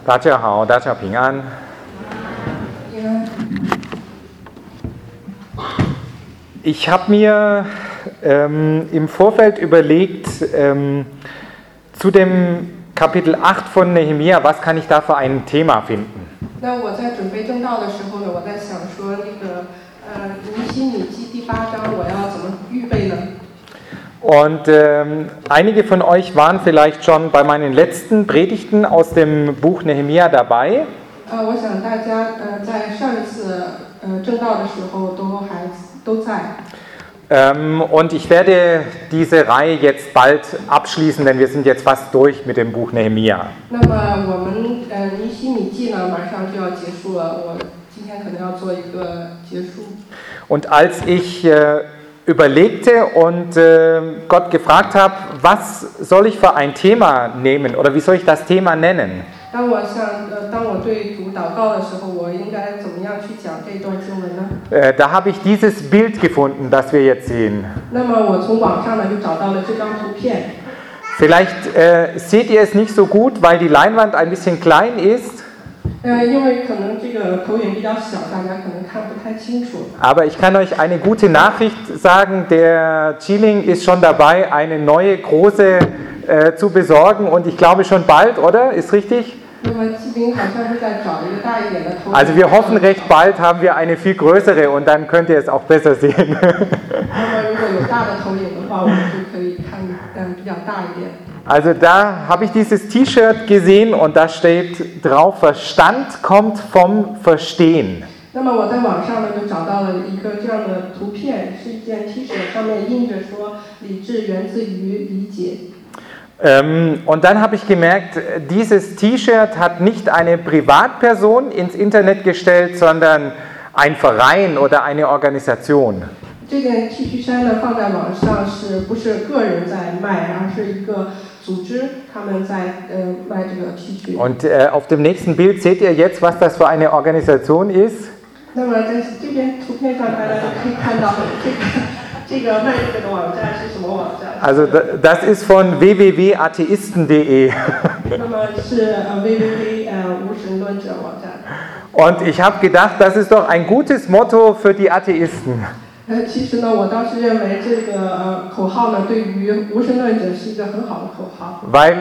大家好，大家平安。Ich habe mir im Vorfeld überlegt, zu dem Kapitel 8 von Nehemia, was kann ich da für ein Thema finden? 那我在准备正道的时候呢，我在想说尼希米记第8章我要怎么预备呢？ Und einige von euch waren vielleicht schon bei meinen letzten Predigten aus dem Buch Nehemia dabei. 我想大家在上一次正道的时候都在。 Und ich werde diese Reihe jetzt bald abschließen, denn wir sind jetzt fast durch mit dem Buch Nehemia. 那么我们尼希米记呢，马上就要结束了。我今天可能要做一个结束。 Und als ich überlegte und Gott gefragt habe, was soll ich für ein Thema nehmen oder wie soll ich das Thema nennen? 当我对主祷告的时候，我应该怎么样去讲这段经文呢？ Da habe ich dieses Bild gefunden, das wir jetzt sehen. 那么我从网上呢就找到了这张图片。 Vielleicht seht ihr es nicht so gut, weil die Leinwand ein bisschen klein ist. 因为可能这个投影比较小，大家可能看不太清楚。 Aber ich kann euch eine gute Nachricht sagen, der Chiling ist schon dabei, eine neue große zu besorgen und ich glaube schon bald, oder? Ist richtig? 那么季兵好像是在找一个大一点的投影。 Also wir hoffen, recht bald haben wir eine viel größere und dann könnt ihr es auch besser sehen. 那么如果有大的投影的话，我们就可以看比较大一点。 Also da habe ich dieses T-Shirt gesehen und da steht drauf, Verstand kommt vom Verstehen. 那么我在网上呢就找到了一个这样的图片，是一件 T 恤，上面印着说理智源自于理解。 Und dann habe ich gemerkt, dieses T-Shirt hat nicht eine Privatperson ins Internet gestellt, sondern ein Verein oder eine Organisation. 这件 T 恤衫呢放在网上不是个人在卖，而是一个组织，他们在卖这个 T 恤。 Und auf dem nächsten Bild seht ihr jetzt, was das für eine Organisation ist. 那么在这边图片上大家就可以看到这个卖这个的网站是什么网站？ Also das ist von www.atheisten.de. 那么是www 无神论者网站。 Und ich habe gedacht, das ist doch ein gutes Motto für die Atheisten. 其实呢，我当时认为这个口号呢，对于无神论者是一个很好的口号。 Weil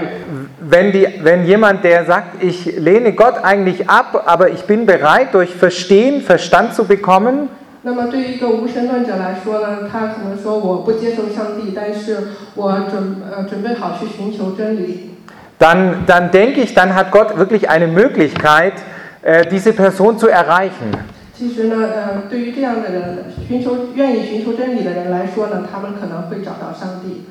wenn jemand, der sagt, ich lehne Gott eigentlich ab, aber ich bin bereit, durch Verstehen Verstand zu bekommen, 那么对于一个无神论者来说呢，他可能说我不接受上帝，但是我准备好去寻求真理。 dann denke ich, dann hat Gott wirklich eine Möglichkeit, diese Person zu erreichen. 其实呢，对于这样的人，愿意寻求真理的人来说呢，他们可能会找到上帝。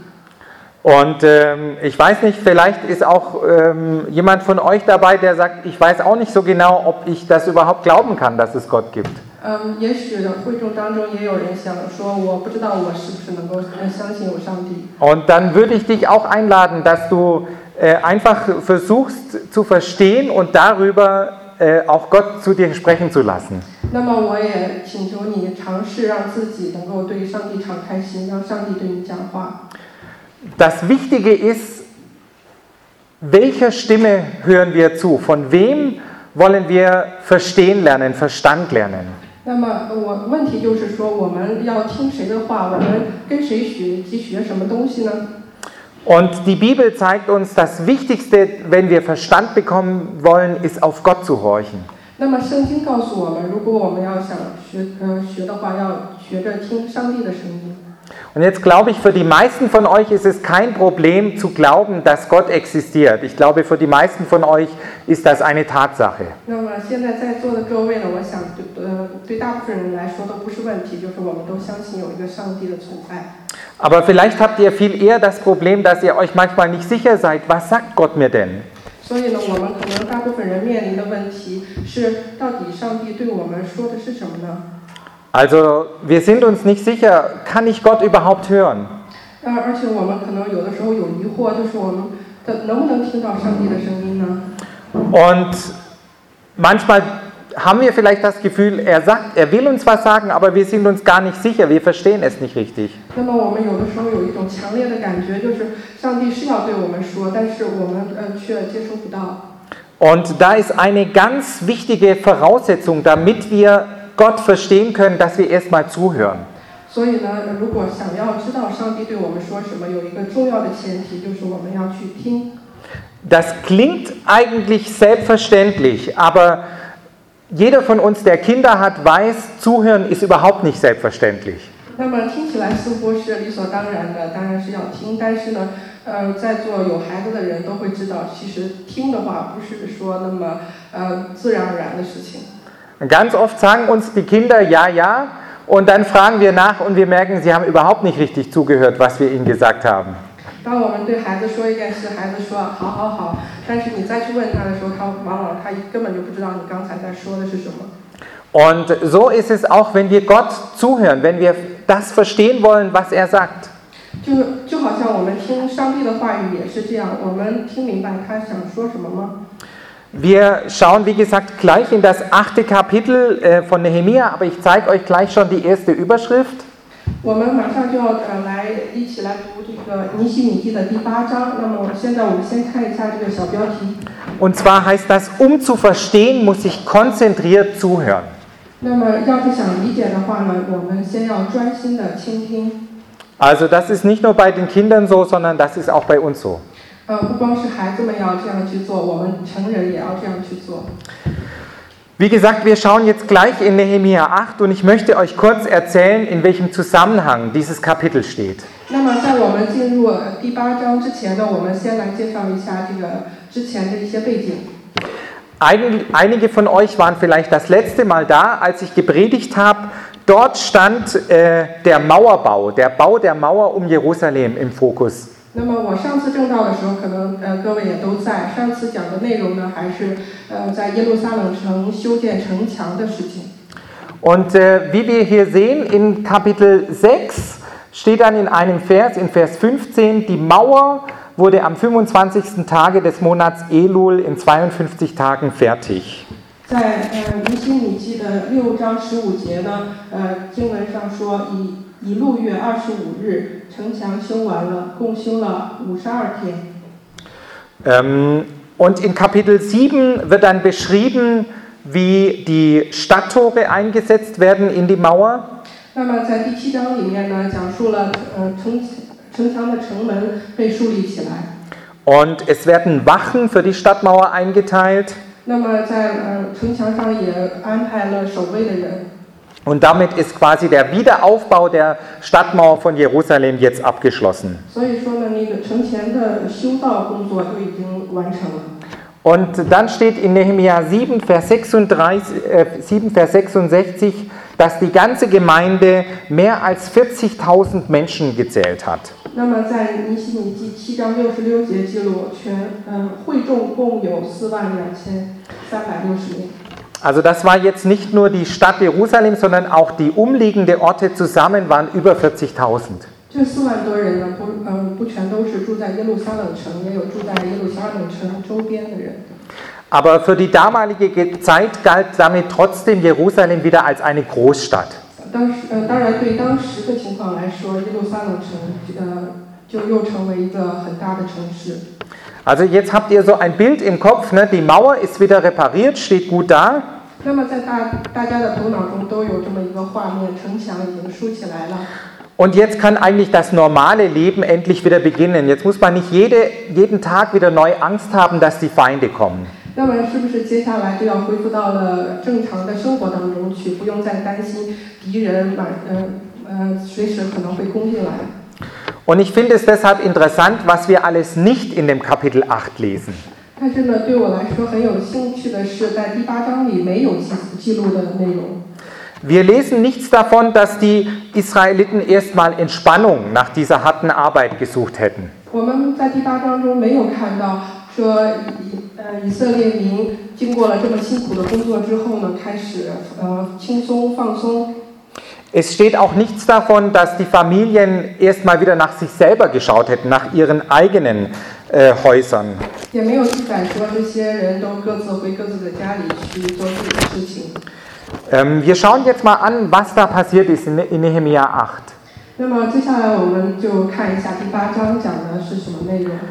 Und ich weiß nicht, vielleicht ist auch jemand von euch dabei, der sagt, ich weiß auch nicht so genau, ob ich das überhaupt glauben kann, dass es Gott gibt. 也许会众当中也有人想说，我不知道我是不是能够相信有上帝。 Und dann würde ich dich auch einladen, dass du einfach versuchst zu verstehen und darüber auch Gott zu dir sprechen zu lassen. 那么我也请求你尝试让自己能够对上帝敞开心，让上帝对你讲话。 Das Wichtige ist, welcher Stimme hören wir zu? Von wem wollen wir verstehen lernen, Verstand lernen? 那么问题就是说，我们要听谁的话？我们跟谁学及学什么东西呢？ Und die Bibel zeigt uns, das Wichtigste, wenn wir Verstand bekommen wollen, ist auf Gott zu horchen. 那么圣经告诉我们，如果我们要想学的话，要学着听上帝的声音。 Und jetzt glaube ich, für die meisten von euch ist es kein Problem zu glauben, dass Gott existiert. Ich glaube, für die meisten von euch ist das eine Tatsache. 那么现在在座的各位呢，我想对大部分人来说都不是问题，就是我们都相信有一个上帝的存在。 Aber vielleicht habt ihr viel eher das Problem, dass ihr euch manchmal nicht sicher seid, was sagt Gott mir denn? 所以呢，我们可能大部分人面临的问题是，到底上帝对我们说的是什么呢？ Also, wir sind uns nicht sicher, kann ich Gott überhaupt hören? 而且我们可能有的时候有疑惑，就是我们能不能听到上帝的声音呢？ Und manchmal haben wir vielleicht das Gefühl, er will uns was sagen, aber wir sind uns gar nicht sicher, wir verstehen es nicht richtig. 那么我们有的时候有一种强烈的感觉，就是上帝是要对我们说，但是我们却接收不到。 Und da ist eine ganz wichtige Voraussetzung, damit wir Gott verstehen können, dass wir erstmal zuhören. 所以呢，如果想要知道上帝对我们说什么，有一个重要的前提，就是我们要去听。 Das klingt eigentlich selbstverständlich, aber jeder von uns, der Kinder hat, weiß, zuhören ist überhaupt nicht selbstverständlich. 那么听起来似乎是理所当然的，当然是要听。但是呢，在座有孩子的人都会知道，其实听的话不是说那么自然而然的事情。 Ganz oft sagen uns die Kinder ja, ja, und dann fragen wir nach und wir merken, sie haben überhaupt nicht richtig zugehört, was wir ihnen gesagt haben. 当我们对孩子说一件事，孩子说好好好，但是你再去问他的时候，往往他根本就不知道你刚才在说的是什么。 Und so ist es auch, wenn wir Gott zuhören, wenn wir das verstehen wollen, was er sagt. 就好像我们听上帝的话语也是这样，我们听明白他想说什么吗？ Wir schauen, wie gesagt, gleich in das 8. Kapitel von Nehemia, aber ich zeige euch gleich schon die erste Überschrift. 我们马上就要一起来读这个尼希米记的第8章。那么现在我们先看一下这个小标题。 Und zwar heißt das, um zu verstehen, muss ich konzentriert zuhören. 那么要是想理解的话呢，我们先要专心的倾听。 Also das ist nicht nur bei den Kindern so, sondern das ist auch bei uns so. 不光是孩子们要这样去做，我们成人也要这样去做。 Wie gesagt, wir schauen jetzt gleich in Nehemia 8 und ich möchte euch kurz erzählen, in welchem Zusammenhang dieses Kapitel steht. 那么在我们进入第8章之前呢，我们先来介绍一下这个之前的一些背景。 Einige von euch waren vielleicht das letzte Mal da, als ich gepredigt habe. Dort stand der Mauerbau, der Bau der Mauer um Jerusalem im Fokus. 那么我上次正道的时候，可能各位也都在。上次讲的内容呢，还是在耶路撒冷城修建城墙的事情。 Und wie wir hier sehen, in Kapitel 6 steht dann in einem Vers, in Vers 15, die Mauer wurde am 25. Tage des Monats Elul in 52 Tagen fertig. 在尼希米记的6章15节呢，经文上说以路月25日，城墙修完了，共修了52天。 Und in Kapitel 7 wird dann beschrieben, wie die Stadttore eingesetzt werden in die Mauer. 那么在第7章里面呢，讲述了城墙的城门被树立起来。 Und es werden Wachen für die Stadtmauer eingeteilt. 那么在城墙上也安排了守卫的人。 Und damit ist quasi der Wiederaufbau der Stadtmauer von Jerusalem jetzt abgeschlossen. 所以说呢，那个城前的修道工作就已经完成了。 Und dann steht in Nehemia 7, Vers 66, dass die ganze Gemeinde mehr als 40.000 Menschen gezählt hat. 那么在尼希米记7章66节记录，会众共有42360名。 Also das war jetzt nicht nur die Stadt Jerusalem, sondern auch die umliegenden Orte zusammen waren über 40.000. 这4万多人呢，不全都是住在耶路撒冷城，也有住在耶路撒冷城周边的人。 Aber für die damalige Zeit galt damit trotzdem Jerusalem wieder als eine Großstadt. 当然对当时的情况来说，耶路撒冷城就又成为一个很大的城市。 Also jetzt habt ihr so ein Bild im Kopf, ne? Die Mauer ist wieder repariert, steht gut da. 那么在大家的头脑中都有这么一个画面，城墙已经竖起来了。 Und jetzt kann eigentlich das normale Leben endlich wieder beginnen. Jetzt muss man nicht jeden Tag wieder neu Angst haben, dass die Feinde kommen. 那么是不是接下来就要恢复到了正常的生活当中去，不用再担心敌人随时可能会攻进来？ Und ich finde es deshalb interessant, was wir alles nicht in dem Kapitel 8 lesen. 但是呢，对我来说很有兴趣的是，在第8章里没有记录的内容。 Wir lesen nichts davon, dass die Israeliten erstmal Entspannung nach dieser harten Arbeit gesucht hätten. 我们在第8章中没有看到说以色列民经过了这么辛苦的工作之后呢，开始轻松放松。 Es steht auch nichts davon, dass die Familien erstmal wieder nach sich selber geschaut hätten, nach ihren eigenen Häusern. 也没有记载说这些人都各自回各自的家里去做自己的事情。 Wir schauen jetzt mal an, was da passiert ist in Nehemia 8. 那么接下来我们就看一下第8章讲的是什么内容。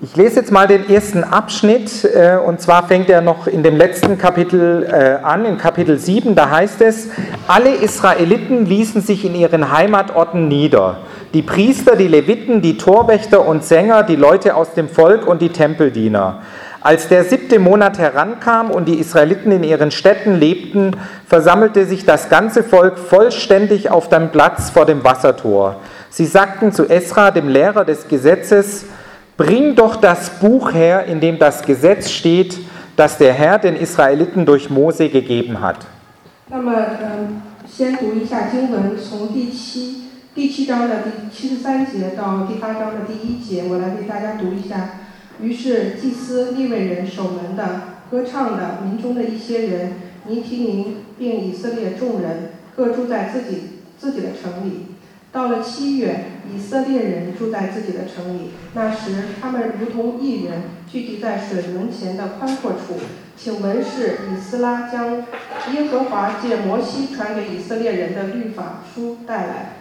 Ich lese jetzt mal den ersten Abschnitt, und zwar fängt er noch in dem letzten Kapitel an, in Kapitel 7, da heißt es: Alle Israeliten ließen sich in ihren Heimatorten nieder. Die Priester, die Leviten, die Torwächter und Sänger, die Leute aus dem Volk und die Tempeldiener. Als der 7. Monat herankam und die Israeliten in ihren Städten lebten, versammelte sich das ganze Volk vollständig auf dem Platz vor dem Wassertor. Sie sagten zu Esra, dem Lehrer des Gesetzes: Bring doch das Buch her, in dem das Gesetz steht, das der Herr den Israeliten durch Mose gegeben hat. 那么，先读一下经文，从第七章的第73节到第8章的第1节，我来为大家读一下。于是祭司、利未人、守门的、歌唱的、民中的一些人、尼提宁并以色列众人，各住在自己的城里。到了7月，以色列人住在自己的城里。那时，他们如同一人，聚集在水门前的宽阔处。请文士以斯拉将耶和华借摩西传给以色列人的律法书带来。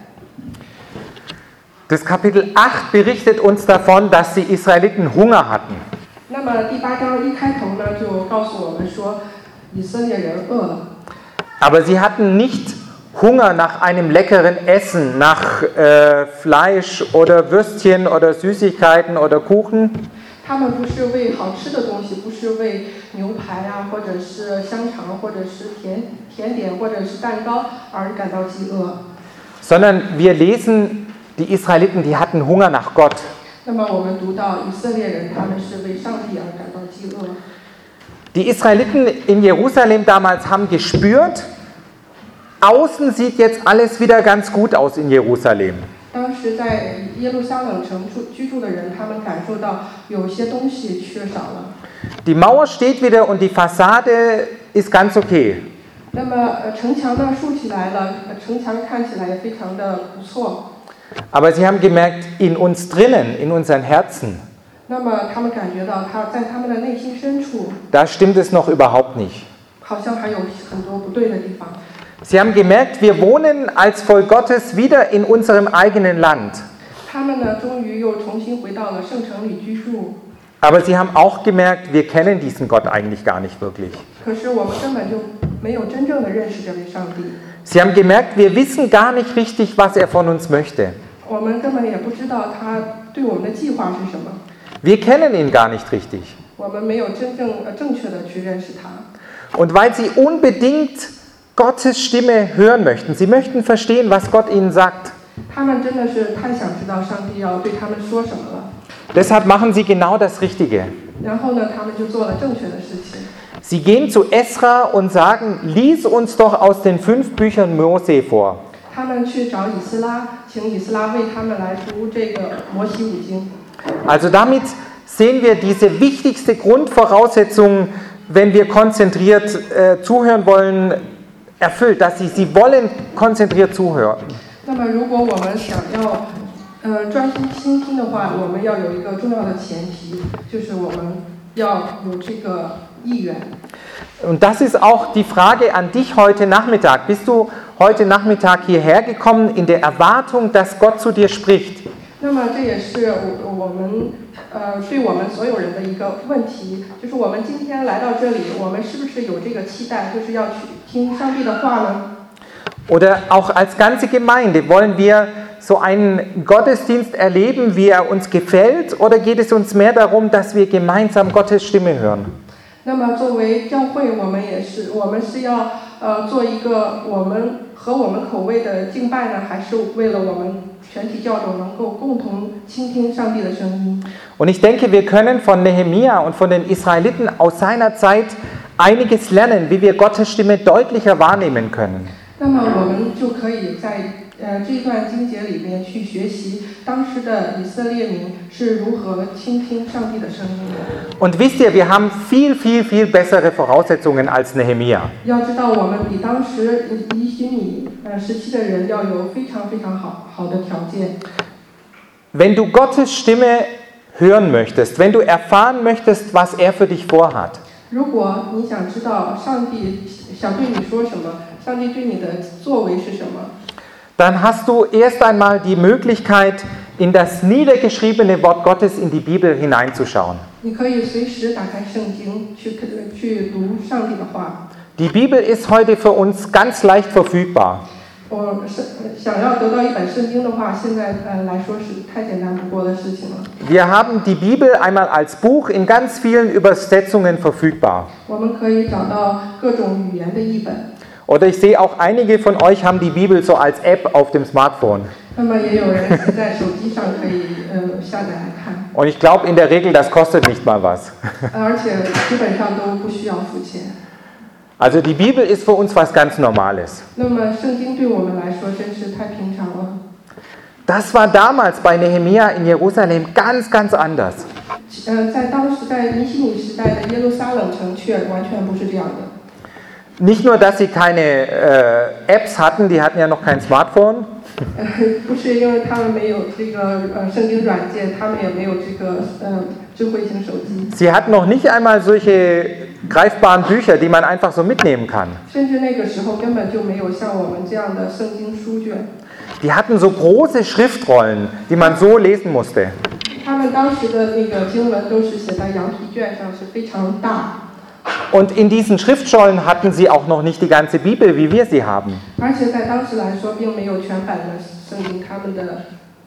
Das Kapitel 8 berichtet uns davon, dass die Israeliten Hunger hatten. 那么第8章一开头呢，就告诉我们说，以色列人饿了。 Aber sie hatten nicht Hunger nach einem leckeren Essen, nach Fleisch oder Würstchen oder Süßigkeiten oder Kuchen. 他们不是为好吃的东西，不是为牛排啊，或者是香肠，或者是甜点，或者是蛋糕而感到饥饿。 Sondern wir lesen, die Israeliten, die hatten Hunger nach Gott. 那么我们读到以色列人，他们是为上帝而感到饥饿。 Die Israeliten in Jerusalem damals haben gespürt, außen sieht jetzt alles wieder ganz gut aus in Jerusalem. 当时在耶路撒冷城居住的人，他们感受到有些东西缺少了。 Die Mauer steht wieder und die Fassade ist ganz okay. 那么城墙呢竖起来了，城墙看起来也非常的不错。 Aber sie haben gemerkt, in uns drinnen, in unseren Herzen, 那么他们感觉到在他们的内心深处， da stimmt es noch überhaupt nicht. 好像还有很多不对的地方。 Sie haben gemerkt, wir wohnen als Volk Gottes wieder in unserem eigenen Land. 他们呢，终于又重新回到了圣城里居住。 Aber sie haben auch gemerkt, wir kennen diesen Gott eigentlich gar nicht wirklich. 可是我们根本就没有真正的认识这位上帝。 Sie haben gemerkt, wir wissen gar nicht richtig, was er von uns möchte. 我们根本也不知道他对我们的计划是什么。 Wir kennen ihn gar nicht richtig. 我们没有真正正确的去认识他。 Und weil sie unbedingt Gottes Stimme hören möchten, sie möchten verstehen, was Gott ihnen sagt. 他们真的是太想知道上帝要对他们说什么了。 Deshalb machen sie genau das Richtige. 然后呢，他们就做了正确的事情。 Sie gehen zu Esra und sagen, lies uns doch aus den 5 Büchern Mose vor. 他们去找以斯拉，请以斯拉为他们来读这个摩西五经。 Also damit sehen wir diese wichtigste Grundvoraussetzung, wenn wir konzentriert zuhören wollen, erfüllt, dass sie wollen konzentriert zuhören. 那么，如果我们想要专心倾听的话，我们要有一个重要的前提，就是我们要有这个意愿。 Und das ist auch die Frage an dich heute Nachmittag. Bist du heute Nachmittag hierher gekommen in der Erwartung, dass Gott zu dir spricht? 那么这也是我们对我们所有人的一个问题，就是我们今天来到这里，我们是不是有这个期待，就是要去听上帝的话呢？ Oder auch als ganze Gemeinde, wollen wir so einen Gottesdienst erleben, wie er uns gefällt, oder geht es uns mehr darum, dass wir gemeinsam Gottes Stimme hören? 那么作为教会，我们是要做一个我们口味的敬拜呢，还是为了我们全体教众能够共同倾听上帝的声音？ Und ich denke, wir können von Nehemia und von den Israeliten aus seiner Zeit einiges lernen, wie wir Gottes Stimme deutlicher wahrnehmen können. 那么我们就可以在这一段经节里面去学习当时的以色列民是如何倾听上帝的声音的。 Und wisst ihr, wir haben viel bessere Voraussetzungen als Nehemia. 要知道，我们比当时以许米时期的人要有非常好的条件。 Wenn du Gottes Stimme hören möchtest, wenn du erfahren möchtest, was er für dich vorhat, 如果你想知道上帝想对你说什么，上帝对你的作为是什么， dann hast du erst einmal die Möglichkeit, in das niedergeschriebene Wort Gottes in die Bibel hineinzuschauen. 你可以随时打开圣经去读上帝的话。 Die Bibel ist heute für uns ganz leicht verfügbar. 我想要得到一本圣经的话，现在来说是太简单不过的事情了。 Wir haben die Bibel einmal als Buch in ganz vielen Übersetzungen verfügbar. 我们可以找到各种语言的译本。 Oder ich sehe auch einige von euch haben die Bibel so als App auf dem Smartphone. 那么也有人是在手机上可以下载来看。 Und ich glaube in der Regel, das kostet nicht mal was. 而且基本上都不需要付钱。 Also die Bibel ist für uns was ganz Normales. 那么圣经对我们来说真是太平常了。 Das war damals bei Nehemia in Jerusalem ganz, ganz anders. 在当时在尼希米时代的耶路撒冷城却完全不是这样的。 Nicht nur, dass sie keine Apps hatten, die hatten ja noch kein Smartphone. 不是因为他们没有这个圣经软件，他们也没有这个智慧型手机。 Sie hatten noch nicht einmal solche greifbaren Bücher, die man einfach so mitnehmen kann. 甚至那个时候根本就没有像我们这样的圣经书卷。 Die hatten so große Schriftrollen, die man so lesen musste. 他们当时的那个经文都是写在羊皮卷上，是非常大。 Und in diesen Schriftschollen hatten sie auch noch nicht die ganze Bibel, wie wir sie haben. 而且在当时来说，并没有全版的圣经，他们的。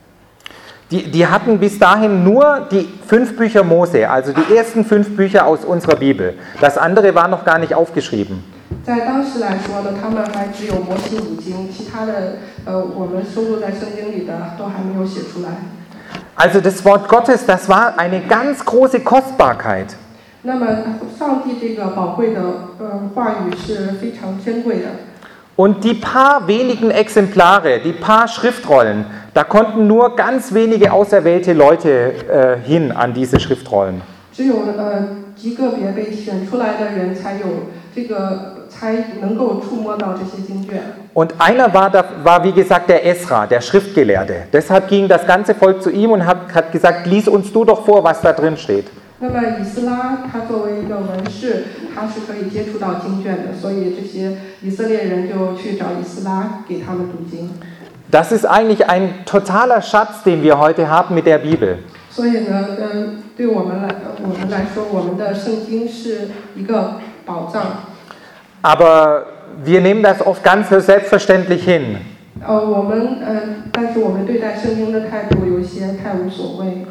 Die hatten bis dahin nur die 5 Bücher Mose, also die ersten 5 Bücher aus unserer Bibel. Das andere war noch gar nicht aufgeschrieben. 在当时来说呢，他们还只有摩西五经，其他的我们收录在圣经里的都还没有写出来。 Also das Wort Gottes, das war eine ganz große Kostbarkeit. 那么上帝这个宝贵的话语是非常珍贵的。 Und die paar wenigen Exemplare, die paar Schriftrollen, da konnten nur ganz wenige auserwählte Leute hin an diese Schriftrollen. 只有极个别被选出来的人才能够触摸到这些经卷。 Und einer war wie gesagt der Esra, der Schriftgelehrte. Deshalb ging das ganze Volk zu ihm und hat gesagt, lies uns du doch vor, was da drin steht. 那么以斯拉他作为一个文士，他是可以接触到经卷的，所以这些以色列人就去找以斯拉给他们读经。 Das ist eigentlich ein totaler Schatz, den wir heute haben mit der Bibel. 所以呢，对我们来说，我们的圣经是一个宝藏。 Aber wir nehmen das oft ganz selbstverständlich hin. 但是我们对待圣经的态度有些太无所谓。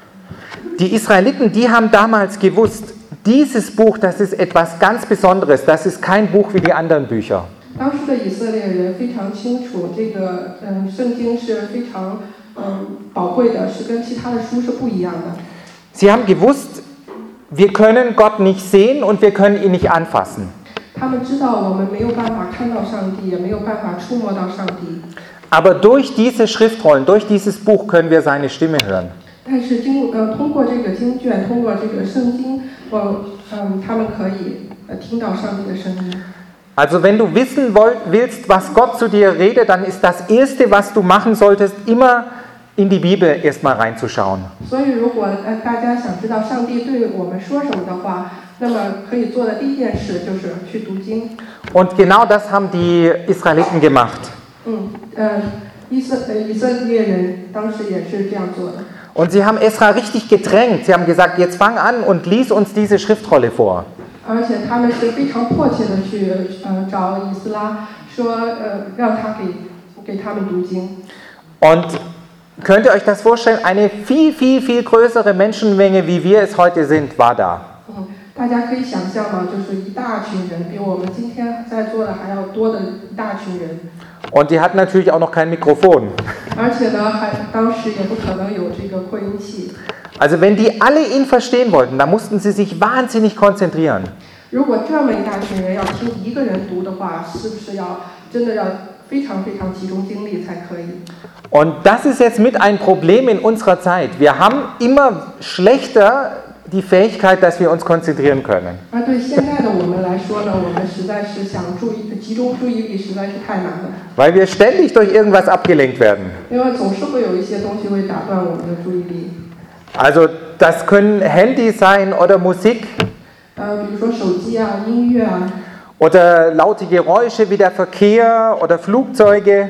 Die Israeliten, die haben damals gewusst, dieses Buch, das ist etwas ganz Besonderes, das ist kein Buch wie die anderen Bücher. 当时的以色列人非常清楚，这个圣经是非常宝贵的，是跟其他的书是不一样的。 Sie haben gewusst, wir können Gott nicht sehen und wir können ihn nicht anfassen. 他们知道我们没有办法看到上帝，也没有办法触摸到上帝。 Aber durch diese Schriftrollen, durch dieses Buch können wir seine Stimme hören. 但是通过这个经卷，通过这个圣经，他们可以听到上帝的声音。 Also wenn du wissen willst, was Gott zu dir redet, dann ist das Erste, was du machen solltest, immer in die Bibel erstmal reinzuschauen. 所以如果大家想知道上帝对我们说什么的话，那么可以做的第一件事就是去读经。 Und genau das haben die Israeliten gemacht. 以色列人当时也是这样做的。 Und sie haben Esra richtig gedrängt. Sie haben gesagt, jetzt fang an und lies uns diese Schriftrolle vor. 而且他们是非常迫切的去找以斯拉，说让他给他们读经。 Und könnt ihr euch das vorstellen? Eine viel, viel, viel größere Menschenmenge, wie wir es heute sind, war da. 大家可以想象吗？就是一大群人，比我们今天在座的还要多的一大群人。 Und die hatten natürlich auch noch kein Mikrofon. 而且呢，当时也不可能有这个扩音器。 Also wenn die alle ihn verstehen wollten, dann mussten sie sich wahnsinnig konzentrieren. 如果这么一大群人要听一个人读的话，是不是真的要非常非常集中精力才可以？ Und das ist jetzt mit ein Problem in unserer Zeit. Wir haben immer schlechter die Fähigkeit, dass wir uns konzentrieren können. 而对现在的我们来说呢，我们实在是想集中注意力实在是太难了。 Weil wir ständig durch irgendwas abgelenkt werden. 因为总是会有一些东西会打断我们的注意力。 Also das können Handys sein oder Musik. 比如说手机啊、音乐啊。 Oder laute Geräusche wie der Verkehr oder Flugzeuge.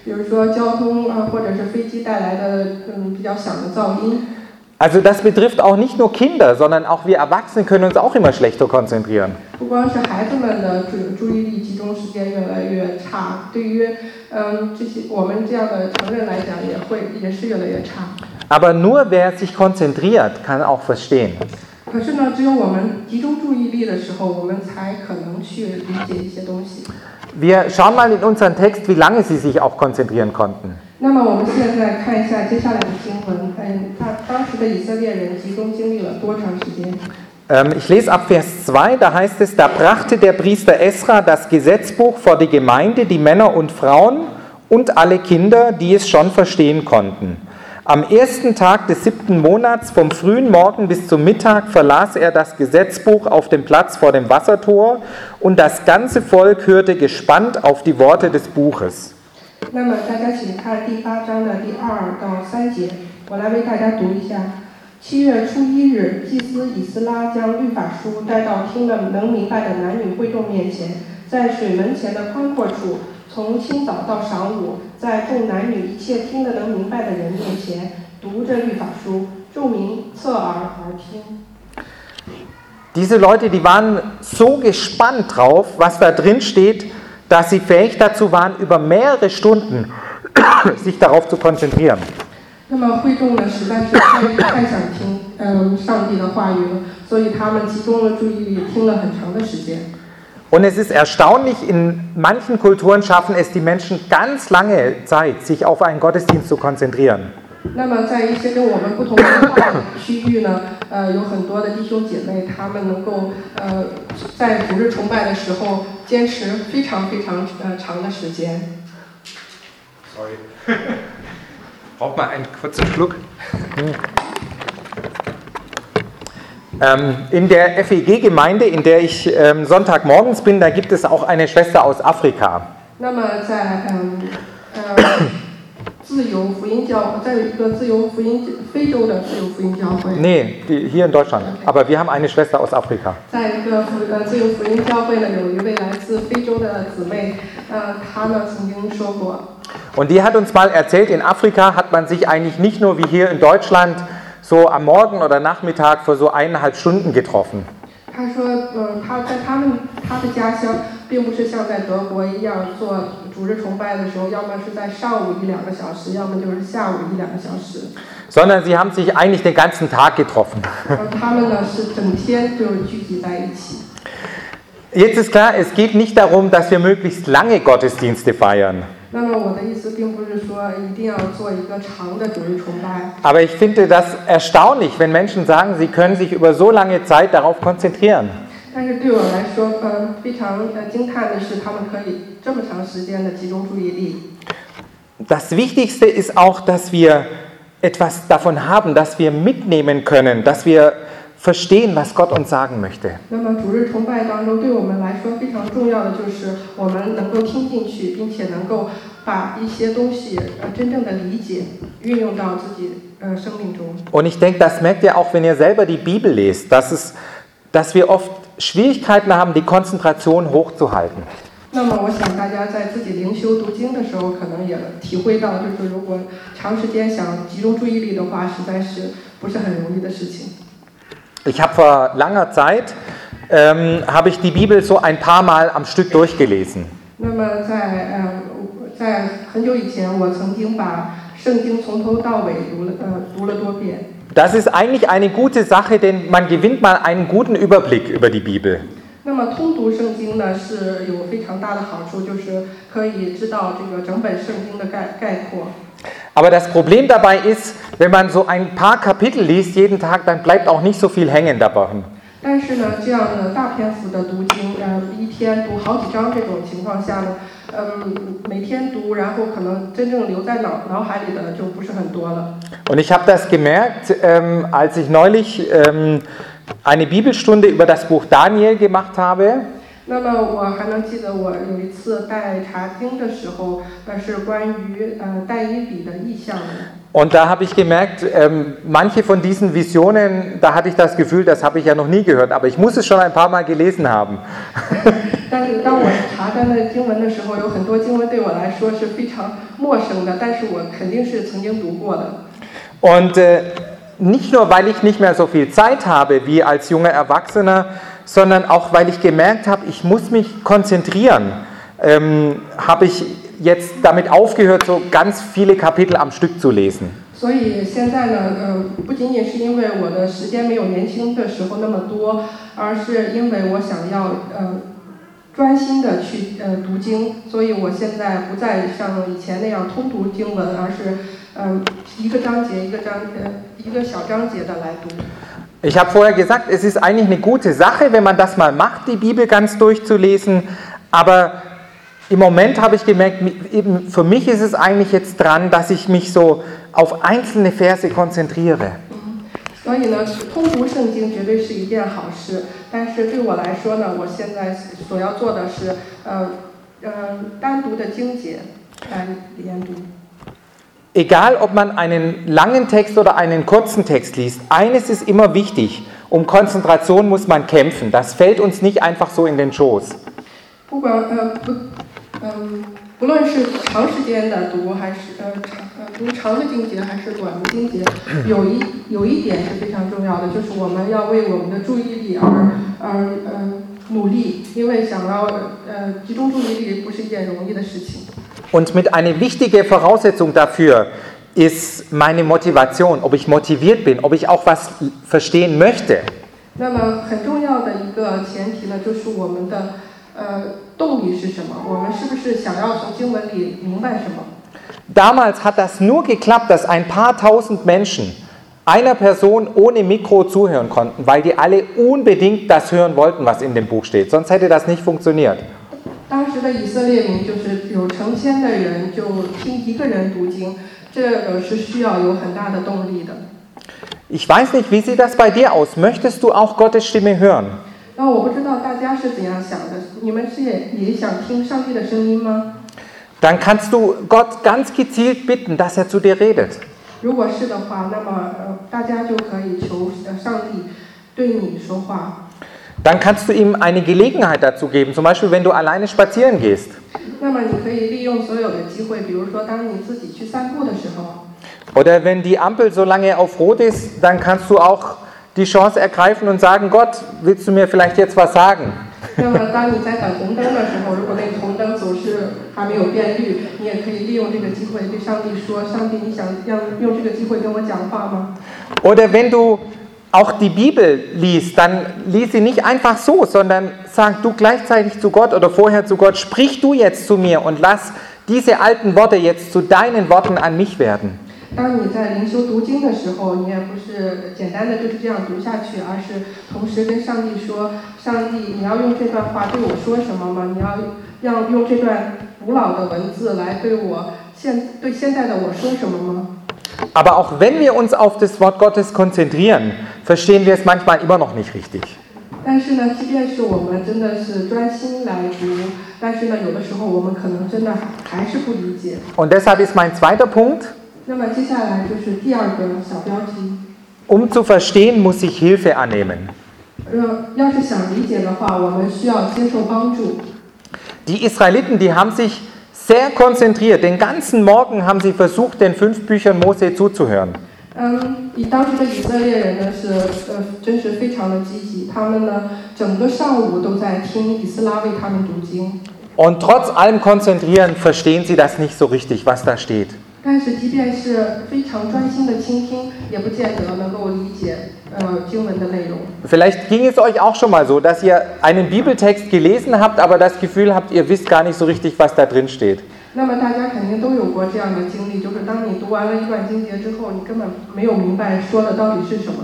比如说交通或者是飞机带来的比较响的噪音。 Also das betrifft auch nicht nur Kinder, sondern auch wir Erwachsene können uns auch immer schlechter konzentrieren. 不光是孩子们的注意力集中时间越来越差，对于这些我们这样的成人来讲也是越来越差。 Aber nur wer sich konzentriert, kann auch verstehen. 可是呢，只有我们集中注意力的时候，我们才可能去理解一些东西。 Wir schauen mal in unseren Text, wie lange sie sich auch konzentrieren konnten. 那么我们现在看一下接下来的经文，当时的以色列人集中经历了多长时间？ Ich lese ab Vers 2, da heißt es, da brachte der Priester Esra das Gesetzbuch vor die Gemeinde, die Männer und Frauen und alle Kinder, die es schon verstehen konnten. Am ersten Tag des 7. Monats, vom frühen Morgen bis zum Mittag, verlas er das Gesetzbuch auf dem Platz vor dem Wassertor und das ganze Volk hörte gespannt auf die Worte des Buches. 那么大家请看第8章的第2到3节，我来为大家读一下。7月初1日，祭司以斯拉将律法书带到听得能明白的男女会众面前，在水门前的宽阔处，从清早到晌午，在众男女一切听得能明白的人面前读着律法书，众民侧耳而听。 Diese Leute, die waren so gespannt drauf, was da drin steht, dass sie fähig dazu waren, über mehrere Stunden sich darauf zu konzentrieren. 那么会众呢，实在是太想听上帝的话语了，所以他们集中了注意力，听了很长的时间。 Und es ist erstaunlich, in manchen Kulturen schaffen es die Menschen ganz lange Zeit, sich auf einen Gottesdienst zu konzentrieren. 那么在一些跟我们不同文化的区域呢，有很多的弟兄姐妹，他们能够在主日崇拜的时候坚持非常长的时间。 Sorry. Braucht mal einen kurzen Schluck. In der FEG-Gemeinde, in der ich Sonntagmorgens bin, da gibt es auch eine Schwester aus Afrika. 那么在自由福音教，在一个非洲的自由福音教会。 Nee, hier in Deutschland. Aber wir haben eine Schwester aus Afrika. 在一个自由福音教会呢，有一位来自非洲的姊妹，她呢曾经说过。 Und die hat uns mal erzählt, in Afrika hat man sich eigentlich nicht nur wie hier in Deutschland so am Morgen oder Nachmittag für so 1,5 Stunden getroffen. 他说，他在他的家乡，并不是像在德国一样做主日崇拜的时候，要么是在上午1-2个小时，要么就是下午1-2个小时。 Sondern sie haben sich eigentlich den ganzen Tag getroffen. 他们呢是整天就是聚集在一起。 Jetzt ist klar, es geht nicht darum, dass wir möglichst lange Gottesdienste feiern. 那么我的意思并不是说一定要做一个长的主日崇拜。 Aber ich finde das erstaunlich, wenn Menschen sagen, sie können sich über so lange Zeit darauf konzentrieren. 但是对我来说，非常惊叹的是，他们可以这么长时间的集中注意力。 Das Wichtigste ist auch, dass wir etwas davon haben, dass wir mitnehmen können, dass wir verstehen, was Gott uns sagen möchte. 那么主日崇拜当中，对我们来说非常重要的就是我们能够听进去，并且能够把一些东西真正的理解，运用到自己生命中。 Und ich denke, das merkt ihr auch, wenn ihr selber die Bibel lest, dass wir oft Schwierigkeiten haben, die Konzentration hochzuhalten. 那么我想大家在自己灵修读经的时候，可能也体会到，就是如果长时间想集中注意力的话，实在是不是很容易的事情。 Ich habe vor langer Zeit habe ich die Bibel so ein paar Mal am Stück durchgelesen. 那么在很久以前，我曾经把圣经从头到尾读了多遍。 Das ist eigentlich eine gute Sache, denn man gewinnt mal einen guten Überblick über die Bibel. 那么通读圣经呢是有非常大的好处，就是可以知道这个整本圣经的概括。 Aber das Problem dabei ist, wenn man so ein paar Kapitel liest jeden Tag, dann bleibt auch nicht so viel hängen dabei. 但是呢，这样的大篇幅的读经，一天读好几章这种情况下呢，每天读，然后可能真正留在脑海里的就不是很多了。 Und ich habe das gemerkt, als ich neulich eine Bibelstunde über das Buch Daniel gemacht habe. 那么我还能记得我有一次带查经的时候，是关于但以理的意象的。 Und da habe ich gemerkt, manche von diesen Visionen, da hatte ich das Gefühl, das habe ich ja noch nie gehört, aber ich muss es schon ein paar Mal gelesen haben. 但是当我查看那经文的时候，有很多经文对我来说是非常陌生的，但是我肯定是曾经读过的。 Und nicht nur, weil ich nicht mehr so viel Zeit habe wie als junger Erwachsener, sondern auch, weil ich gemerkt habe, ich muss mich konzentrieren, habe ich jetzt damit aufgehört, so ganz viele Kapitel am Stück zu lesen. 所以现在呢，不仅仅是因为我的时间没有年轻的时候那么多，而是因为我想要专心的去读经，所以我现在不再像以前那样通读经文，而是一个章节一个小章节的来读。 Ich habe vorher gesagt, es ist eigentlich eine gute Sache, wenn man das mal macht, die Bibel ganz durchzulesen, aber im Moment habe ich gemerkt, eben für mich ist es eigentlich jetzt dran, dass ich mich so auf einzelne Verse konzentriere. 所以呢，通读圣经绝对是一件好事，但是对我来说呢，我现在所要做的是单独的经节来研读。 Egal, ob man einen langen Text oder einen kurzen Text liest, eines ist immer wichtig, um Konzentration muss man kämpfen. Das fällt uns nicht einfach so in den Schoß. 不论是长时间的读，还是读长的经节，还是短的经节，有一点是非常重要的，就是我们要为我们的注意力而努力，因为想要集中注意力不是一件容易的事情。 Und mit eine wichtige Voraussetzung dafür ist meine Motivation, ob ich motiviert bin, ob ich auch was verstehen möchte. 那么很重要的一个前提呢，就是我们的动力是什么？我们是不是想要从经文里明白什么？ Damals hat das nur geklappt, dass ein paar tausend Menschen einer Person ohne Mikro zuhören konnten, weil die alle unbedingt das hören wollten, was in dem Buch steht. Sonst hätte das nicht funktioniert. 当时的以色列民就是有成千的人就听一个人读经，这个是需要有很大的动力的。 Ich weiß nicht, wie sieht das bei dir aus? Möchtest du auch Gottes Stimme hören? 那我不知道大家是怎样想的，你们是也想听上帝的声音吗？ Dann kannst du Gott ganz gezielt bitten, dass er zu dir redet. 如果是的话，那么大家就可以求上帝对你说话。 Dann kannst du ihm eine Gelegenheit dazu geben, zum Beispiel wenn du alleine spazieren gehst. 那么你可以利用所有的机会，比如说当你自己去散步的时候。 Oder wenn die Ampel so lange auf Rot ist, dann kannst du auch die Chance ergreifen und sagen, Gott, willst du mir vielleicht jetzt was sagen? 那么当你在等红灯的时候，如果那个红灯总是还没有变绿，你也可以利用这个机会对上帝说：“上帝，你想用这个机会跟我讲话吗？” Oder wenn du auch die Bibel liest, dann lies sie nicht einfach so, sondern sag du gleichzeitig zu Gott oder vorher zu Gott, sprich du jetzt zu mir und lass diese alten Worte jetzt zu deinen Worten an mich werden. 当你在灵修读经的时候，你也不是简单的就是这样读下去，而是同时跟上帝说：“上帝，你要用这段话对我说什么吗？你要用这段古老的文字来对现在的我说什么吗？” Aber auch wenn wir uns auf das Wort Gottes konzentrieren, verstehen wir es manchmal immer noch nicht richtig. 但是呢，即便是我们真的是专心来读，但是呢，有的时候我们可能真的还是不理解。 Und deshalb ist mein zweiter Punkt, 那么接下来就是第二个小标题。 zu verstehen, muss ich Hilfe annehmen. 要是想理解的话，我们需要接受帮助。 Die Israeliten, die haben sich sehr konzentriert. Den ganzen Morgen haben sie versucht, den 5 Büchern Mose zuzuhören. 当时的以色列人呢真是非常的积极，他们呢整个上午都在听以斯拉为他们读经。 Und trotz allem Konzentrieren verstehen sie das nicht so richtig, was da steht. 但是即便是非常专心的倾听，也不见得能够理解经文的内容。 Vielleicht ging es euch auch schon mal so, dass ihr einen Bibeltext gelesen habt, aber das Gefühl habt, ihr wisst gar nicht so richtig, was da drin steht. 那么大家肯定都有过这样的经历，就是当你读完了一段经节之后，你根本没有明白说的到底是什么。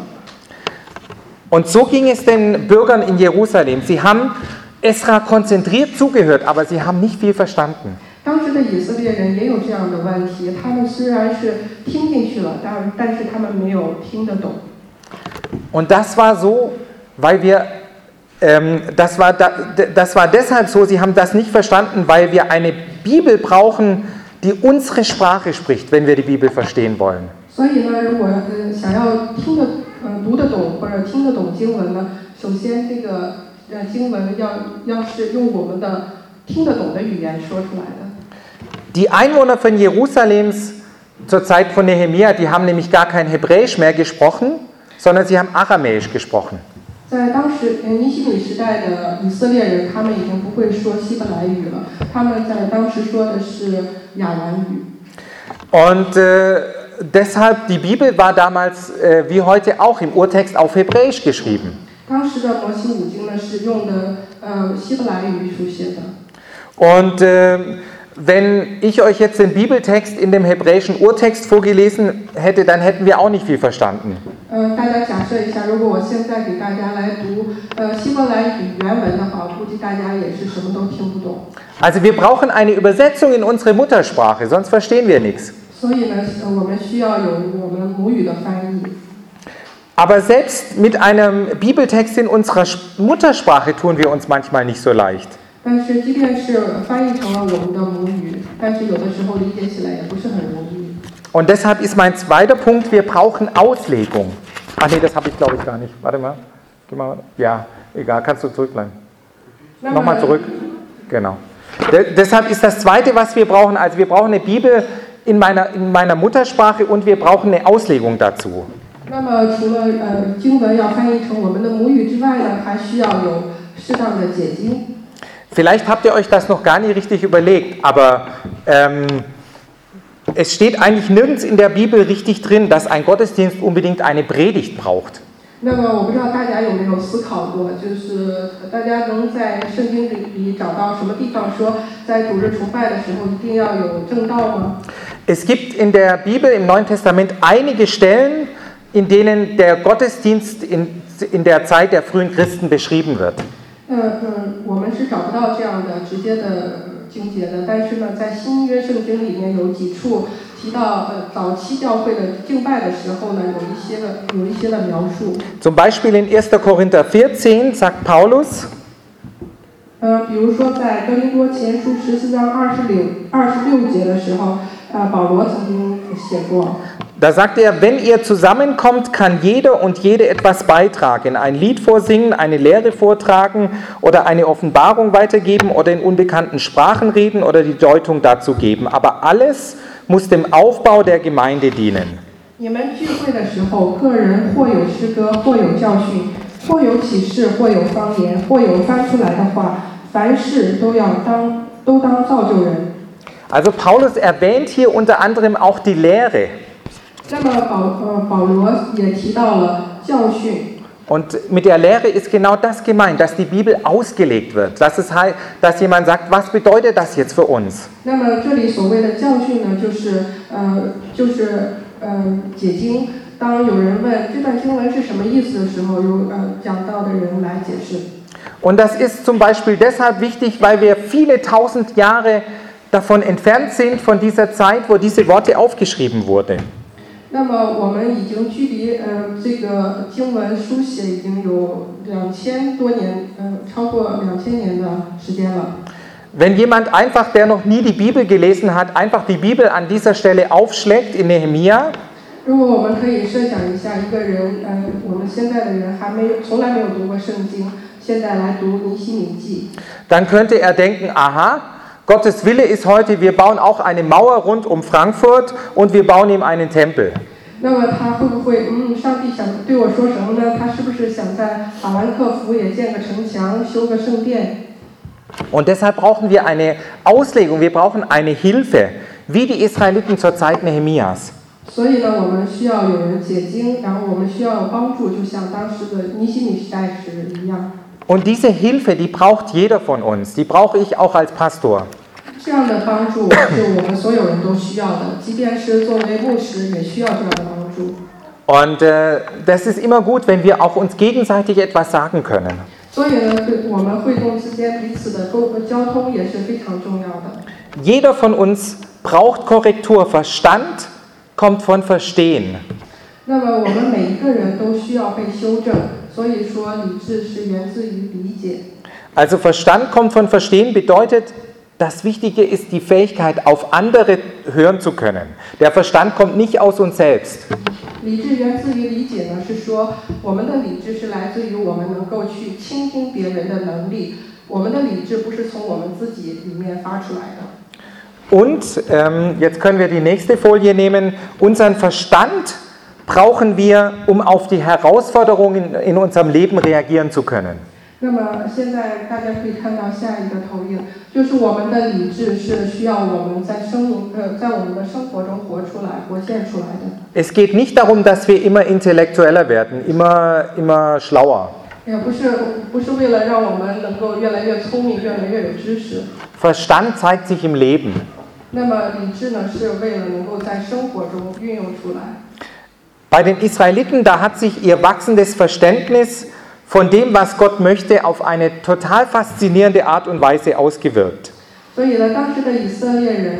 Und so ging es den Bürgern in Jerusalem. Sie haben Esra konzentriert zugehört, aber sie haben nicht viel verstanden. 当时的以色列人也有这样的问题，他们虽然是听进去了，但是他们没有听得懂。 Und das war so, weil wir, das war deshalb so, sie haben das nicht verstanden, weil wir eine Bibel brauchen, die unsere Sprache spricht, wenn wir die Bibel verstehen wollen. 所以呢，如果想要读得懂或者听得懂经文呢，首先这个经文要是用我们的听得懂的语言说出来的。 Die Einwohner von Jerusalems zur Zeit von Nehemia, die haben nämlich gar kein Hebräisch mehr gesprochen, sondern sie haben Aramäisch gesprochen. 在当时尼希米时代的以色列人，他们已经不会说希伯来语了，他们在当时说的是亚兰语。 Und deshalb, die Bibel war damals wie heute auch im Urtext auf Hebräisch geschrieben. 当时的摩西五经呢是用的希伯来语书写的。 Und wenn ich euch jetzt den Bibeltext in dem hebräischen Urtext vorgelesen hätte, dann hätten wir auch nicht viel verstanden. 大家假设一下，如果我现在给大家来读希伯来语原文的话，估计大家也是什么都听不懂。 Also wir brauchen eine Übersetzung in unsere Muttersprache, sonst verstehen wir nichts. 所以呢，我们需要有我们母语的翻译。 Aber selbst mit einem Bibeltext in unserer Muttersprache tun wir uns manchmal nicht so leicht. 但是即便是翻译成了我们的母语，但是有的时候理解起来也不是很容易。 Und deshalb ist mein zweiter Punkt, wir brauchen Auslegung. Ach nee, das habe ich glaube ich gar nicht. Warte mal. Geh mal. Ja, egal, kannst du zurückbleiben. Nochmal zurück. Genau. Deshalb ist das zweite, was wir brauchen, also wir brauchen eine Bibel in meiner Muttersprache und wir brauchen eine Auslegung dazu. 那么除了经文要翻译成我们的母语之外呢，还需要有适当的解经。 Vielleicht habt ihr euch das noch gar nicht richtig überlegt, aber es steht eigentlich nirgends in der Bibel richtig drin, dass ein Gottesdienst unbedingt eine Predigt braucht. 那么我不知道大家有没有思考过，就是大家能在圣经里找到什么地方说，在主日崇拜的时候一定要有正道吗？ Es gibt in der Bibel im Neuen Testament einige Stellen, in denen der Gottesdienst in der Zeit der frühen Christen beschrieben wird. 我们是找不到这样的直接的经节的，但是呢，在新约圣经里面有几处提到早期教会的敬拜的时候呢，有一些的描述。 Zum Beispiel in 1. Korinther 14 sagt Paulus, 比如说在哥林多前书14章26节的时候，保罗曾经写过。 Da sagt er, wenn ihr zusammenkommt, kann jeder und jede etwas beitragen, ein Lied vorsingen, eine Lehre vortragen oder eine Offenbarung weitergeben oder in unbekannten Sprachen reden oder die Deutung dazu geben. Aber alles muss dem Aufbau der Gemeinde dienen. 你们聚会的时候，个人或有诗歌，或有教训，或有启示，或有方言，或有翻出来的话，凡事都当造就人。 Also Paulus erwähnt hier unter anderem auch die Lehre. 那么保罗也提到了教训。 Und mit der Lehre ist genau das gemeint, dass die Bibel ausgelegt wird. Dass jemand sagt, was bedeutet das jetzt für uns? 那么这里所谓的教训呢，就是解经。当有人问这段经文是什么意思的时候，有讲道的人来解释。 Und das ist zum Beispiel deshalb wichtig, weil wir viele tausend Jahre davon entfernt sind, von dieser Zeit, wo diese Worte aufgeschrieben wurden. 那么我们已经距离这个经文书写已经有2000多年，超过2000年的时间了。 Wenn jemand einfach, der noch nie die Bibel gelesen hat, einfach die Bibel an dieser Stelle aufschlägt in Nehemia, 如果我们可以设想一下，一个人，我们现在的人从来没有读过圣经，现在来读尼希米记， dann könnte er denken, aha, Gottes Wille ist heute, wir bauen auch eine Mauer rund um Frankfurt und wir bauen ihm einen Tempel. 那么他会不会，上帝想对我说什么呢？他是不是想在法兰克福也建个城墙，修个圣殿？ Und deshalb brauchen wir eine Auslegung, wir brauchen eine Hilfe, wie die Israeliten zur Zeit Nehemias. 所以呢，我们需要有人解经，然后我们需要帮助，就像当时的尼希米时代时一样。 Und diese Hilfe, die braucht jeder von uns, die brauche ich auch als Pastor. 这样的帮助是我们所有人都需要的，即便是作为牧师也需要这样的帮助。 Und das ist immer gut, wenn wir auch uns gegenseitig etwas sagen können. 所以呢，我们会众之间彼此的交通也是非常重要的。 Jeder von uns braucht Korrektur. Verstand kommt von Verstehen. 那么我们每一个人都需要被修正，所以说理智是源自于理解。 Also Verstand kommt von Verstehen bedeutet, Das Wichtige ist die Fähigkeit, auf andere hören zu können. Der Verstand kommt nicht aus uns selbst. 理智源自于理解呢，是说我们的理智是来自于我们能够去倾听别人的能力。我们的理智不是从我们自己里面发出来的。 Und jetzt können wir die nächste Folie nehmen. Unseren Verstand brauchen wir, um auf die Herausforderungen in unserem Leben reagieren zu können. 那么现在大家可以看到下一个投影，就是我们的理智是需要我们在我们的生活中活出来、活现出来的。 Es geht nicht darum, dass wir immer intellektueller werden, immer schlauer. 也不是为了让我们能够越来越聪明、越来越有知识。 Verstand zeigt sich im Leben. 那么理智呢，是为了能够在生活中运用出来。 Bei den Israeliten, da hat sich ihr wachsendes Verständnis von dem, was Gott möchte, auf eine total faszinierende Art und Weise ausgewirkt. 所以呢，当时的以色列人，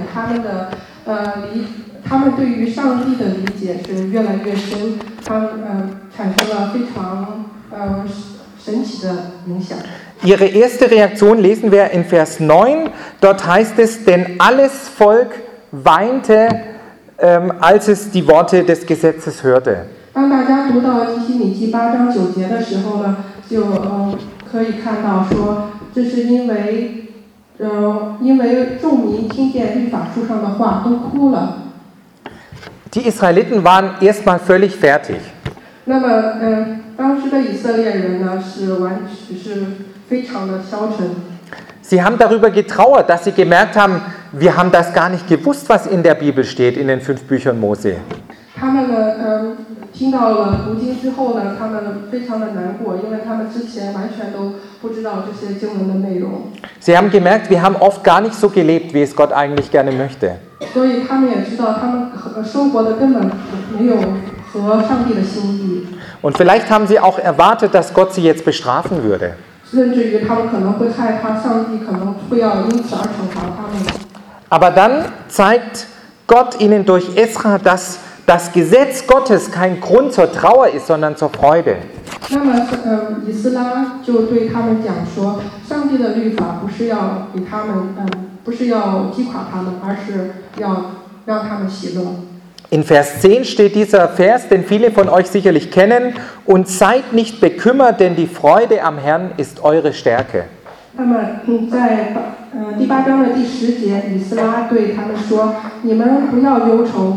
他们对于上帝的理解是越来越深，他们产生了非常神奇的影响。 Ihre erste Reaktion lesen wir in Vers 9. Dort heißt es, denn alles Volk weinte, als es die Worte des Gesetzes hörte. 当大家读到提西米记8章9节的时候呢，就可以看到说，这是因为众民听见律法书上的话都哭了。 Die Israeliten waren erstmal völlig fertig. 那么当时的以色列人呢是非常的消沉。 Sie haben darüber getrauert, dass sie gemerkt haben, wir haben das gar nicht gewusst, was in der Bibel steht, in den 5 Büchern Mose. 他们呢听到了读经之后呢，他们非常的难过，因为他们之前完全都不知道这些经文的内容。 Sie haben gemerkt, wir haben oft gar nicht so gelebt, wie es Gott eigentlich gerne möchte. 所以他们也知道，他们生活的根本没有和上帝的心意。 Und vielleicht haben sie auch erwartet, dass Gott sie jetzt bestrafen würde. 甚至于他们可能会害怕上帝可能会要因此而惩罚他们。 Aber dann zeigt Gott ihnen durch Esra, dass das Gesetz Gottes kein Grund zur Trauer ist, sondern zur Freude. 那么以斯拉就对他们讲说，上帝的律法不是要给他们不是要击垮他们，而是要让他们喜乐。 In Vers 10 steht dieser Vers, den viele von euch sicherlich kennen, und seid nicht bekümmert, denn die Freude am Herrn ist eure Stärke. 那么在第8章的第10节，以斯拉对他们说：“你们不要忧愁，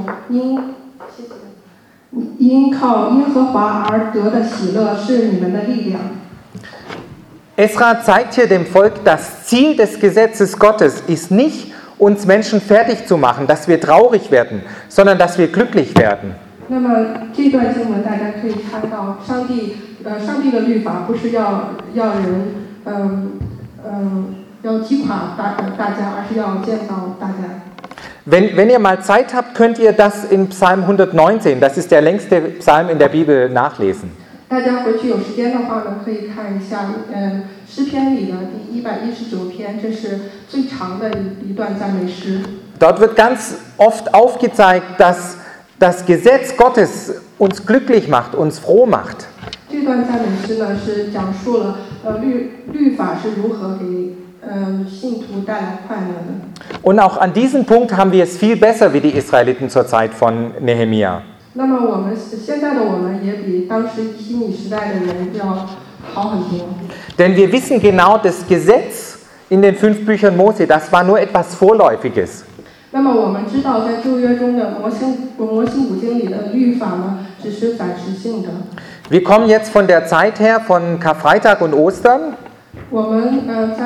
因靠耶和华而得的喜乐是你们的力量。” Esra zeigt hier dem Volk, das Ziel des Gesetzes Gottes ist nicht, uns Menschen fertig zu machen, dass wir traurig werden, sondern dass wir glücklich werden. 那么这段经文大家可以看到，上帝的律法不是要人要击垮大家，而是要建造大家。 Wenn ihr mal Zeit habt, könnt ihr das in Psalm 119, das ist der längste Psalm in der Bibel, nachlesen. 大家回去有时间的话呢，可以看一下诗篇里的第119篇，这是最长的一段赞美诗。 Dort wird ganz oft aufgezeigt, dass das Gesetz Gottes uns glücklich macht, uns froh macht. 这段赞美诗呢是讲述了律法是如何给信徒带来快乐的。 Und auch an diesem Punkt haben wir es viel besser wie die Israeliten zur Zeit von Nehemia. 那么现在的我们也比当时提西米时代的人要好很多。 Denn wir wissen genau, das Gesetz in den 5 Büchern Mose, das war nur etwas Vorläufiges. 那么我们知道，在旧约中的摩西五经里的律法呢，只是暂时性的。 Wir kommen jetzt von der Zeit her von Karfreitag und Ostern. 我们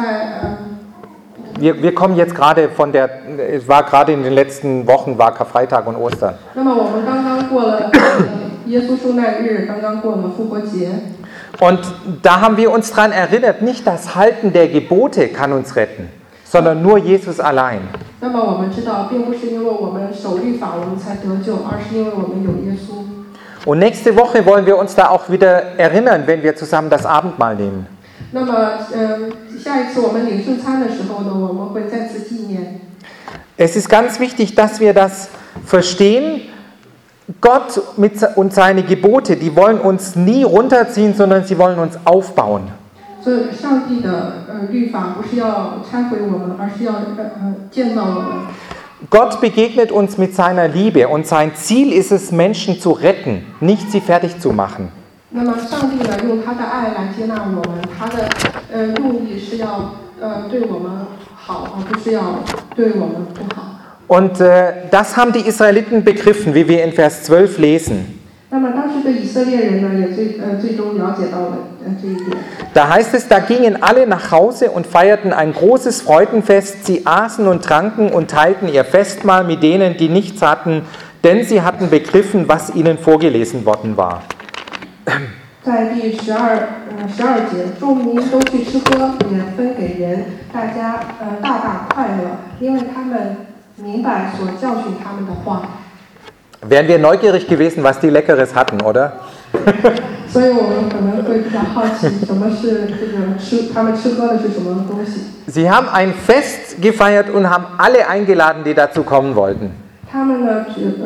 Wir kommen jetzt gerade es war gerade in den letzten Wochen war Karfreitag und Ostern. 那么我们刚刚过了耶稣受难日，刚刚过了复活节。 Und da haben wir uns daran erinnert, nicht das Halten der Gebote kann uns retten, sondern nur Jesus allein. 那么我们知道，并不是因为我们守律法我们才得救，而是因为我们有耶稣。 Und nächste Woche wollen wir uns da auch wieder erinnern, wenn wir zusammen das Abendmahl nehmen. 那么下一次我们领圣餐的时候呢，我们会再次纪念。 Es ist ganz wichtig, dass wir das verstehen. Gott und seine Gebote, die wollen uns nie runterziehen, sondern sie wollen uns aufbauen. 这上帝的律法不是要拆毁我们，而是要建造我们。 Gott begegnet uns mit seiner Liebe und sein Ziel ist es, Menschen zu retten, nicht sie fertig zu machen. 那么上帝呢，用他的爱来接纳我们，他的用意是要对我们好，而不是要对我们不好。 Und das haben die Israeliten begriffen, wie wir in Vers 12 lesen. 那么当时的以色列人呢，也最终了解到了这一点。 Da heißt es, da gingen alle nach Hause und feierten ein großes Freudenfest. Sie aßen und tranken und teilten ihr Festmahl mit denen, die nichts hatten, denn sie hatten begriffen, was ihnen vorgelesen worden war. 在第12节，众民都去吃喝，也分给人，大家大大快乐，因为他们明白所教训他们的话。 Wären wir neugierig gewesen, was die Leckeres hatten, oder? 所以我们可能会比较好奇，什么是这个他们吃喝的是什么东西？ Sie haben ein Fest gefeiert und haben alle eingeladen, die dazu kommen wollten. 他们呢，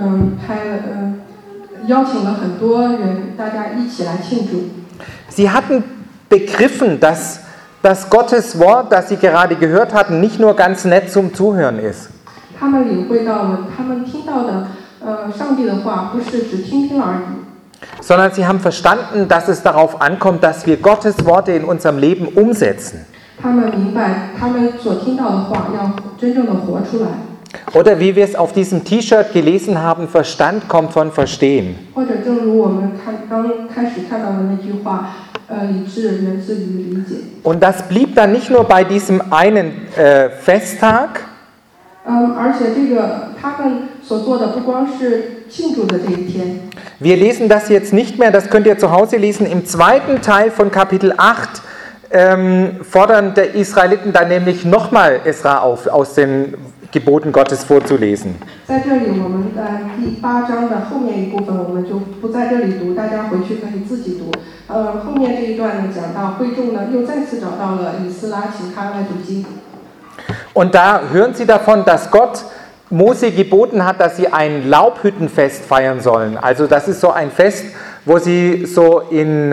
邀请了很多人，大家一起来庆祝。 Sie hatten begriffen, dass das Gottes Wort, das sie gerade gehört hatten, nicht nur ganz nett zum Zuhören ist. 他们领会到了，他们听到的上帝的话，不是只听听而已。 Sondern sie haben verstanden, dass es darauf ankommt, dass wir Gottes Worte in unserem Leben umsetzen. 他们明白，他们所听到的话要真正的活出来。 Oder wie wir es auf diesem T-Shirt gelesen haben, Verstand kommt von Verstehen. 或者正如我们刚开始看到的那句话，理智源自于理解。 Und das blieb dann nicht nur bei diesem einen Festtag. 而且这个他们所做的不光是庆祝的这一天。 Wir lesen das jetzt nicht mehr, das könnt ihr zu Hause lesen. Im zweiten Teil von Kapitel 8 fordern die Israeliten dann nämlich nochmal Esra auf, aus den Geboten Gottes vorzulesen. 在这里，我们第8章的后面一部分，我们就不在这里读，大家回去可以自己读。后面这一段呢，讲到会众呢又再次找到了以斯拉，请他来读经。 Und da hören sie davon, dass Gott Mose geboten hat, dass sie ein Laubhüttenfest feiern sollen. Also das ist so ein Fest, wo sie so in